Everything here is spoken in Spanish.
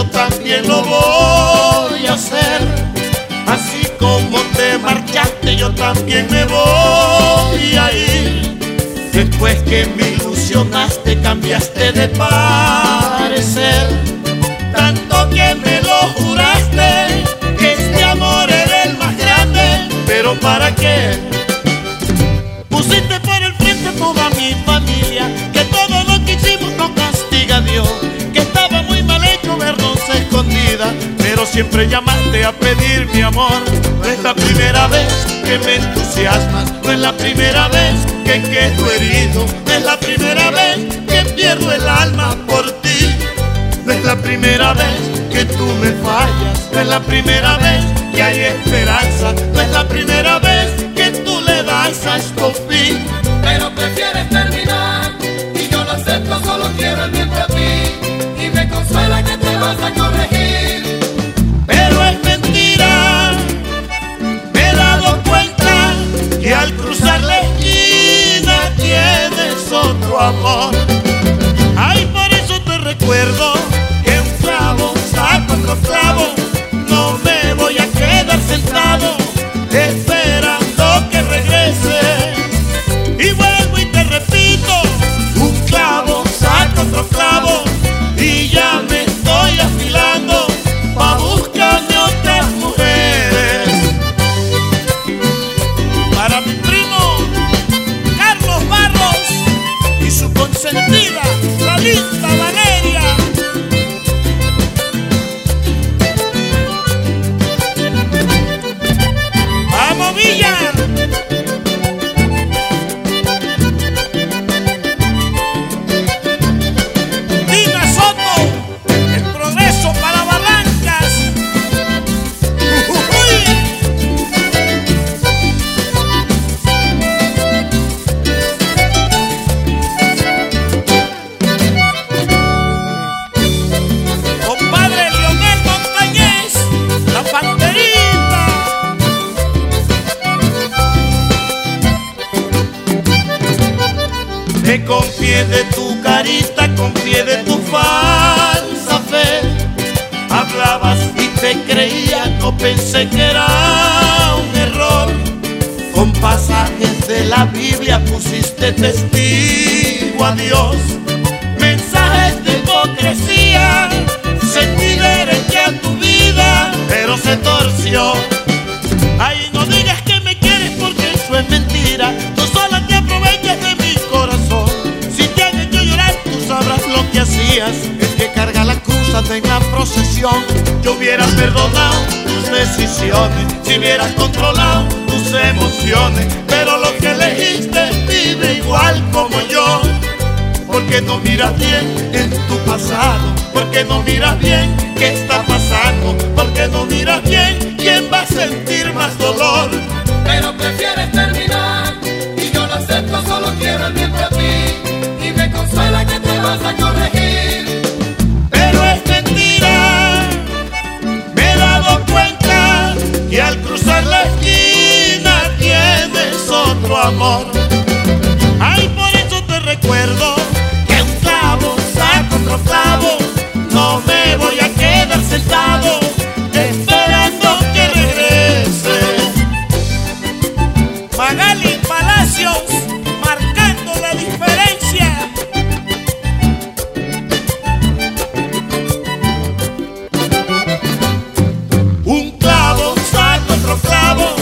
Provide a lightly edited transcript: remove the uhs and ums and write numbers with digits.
yo también lo voy a hacer. Así como te marchaste, yo también me voy a ir. Después que me ilusionaste, cambiaste de parecer. Tanto que me lo juraste, que este amor era el más grande. Pero ¿para qué? Pusiste por el frente toda mi familia, que todo lo que hicimos no castiga a Dios, que estaba muy mal hecho vernos escondidas, pero siempre llamaste a pedir mi amor. No es la primera vez que me entusiasmas, no es la primera vez que quedo herido, no es la primera vez que pierdo el alma por ti, no es la primera vez que tú me fallas, no es la primera vez que hay esperanza, no es la primera vez que tú le das a esto fin. Pero prefieres terminar y yo lo acepto, solo quiero el bien para ti y me consuela que te vas a corregir. Pero es mentira, me he dado cuenta que al cruzar la esquina tienes otro amor. Ay, por eso te recuerdo que un clavo saca otro clavo. No me voy a quedar sentado esperando que regreses. Y vuelvo y te repito, un clavo saca otro clavo, y ya me estoy afilando pa' buscarme otras mujeres. Para mi primo Carlos Barros y su consentida, la linda Valeria. ¡Vamos, Villa! Me confié de tu carita, confié de tu falsa fe. Hablabas y te creía, no pensé que era un error. Con pasajes de la Biblia pusiste testigo a Dios. Mensajes de hipocresía, sentí derecho a tu vida, pero se torció. Ay, no digas que me quieres porque eso es mentira. Tú sola te aprovechas de mi corazón. Si te han hecho llorar, tú sabrás lo que hacías. El que carga la cruz anda en la procesión. Yo hubiera perdonado tus decisiones si hubieras controlado tus emociones, pero lo que elegiste vive igual como yo. Porque no miras bien en tu pasado, porque no miras bien qué está pasando, porque no miras bien quién va a sentir más dolor. Pero prefieres terminar y yo lo acepto, solo quiero el bien para ti y me consuela que te vas a corregir. Pero es mentira, me he dado cuenta que al cruzar la esquina tienes otro amor. Ay, por eso te recuerdo que un clavo saca otro clavo. No me voy a quedar sentado esperando que regrese. Magali Palacios, marcando la diferencia. Un clavo saca otro clavo.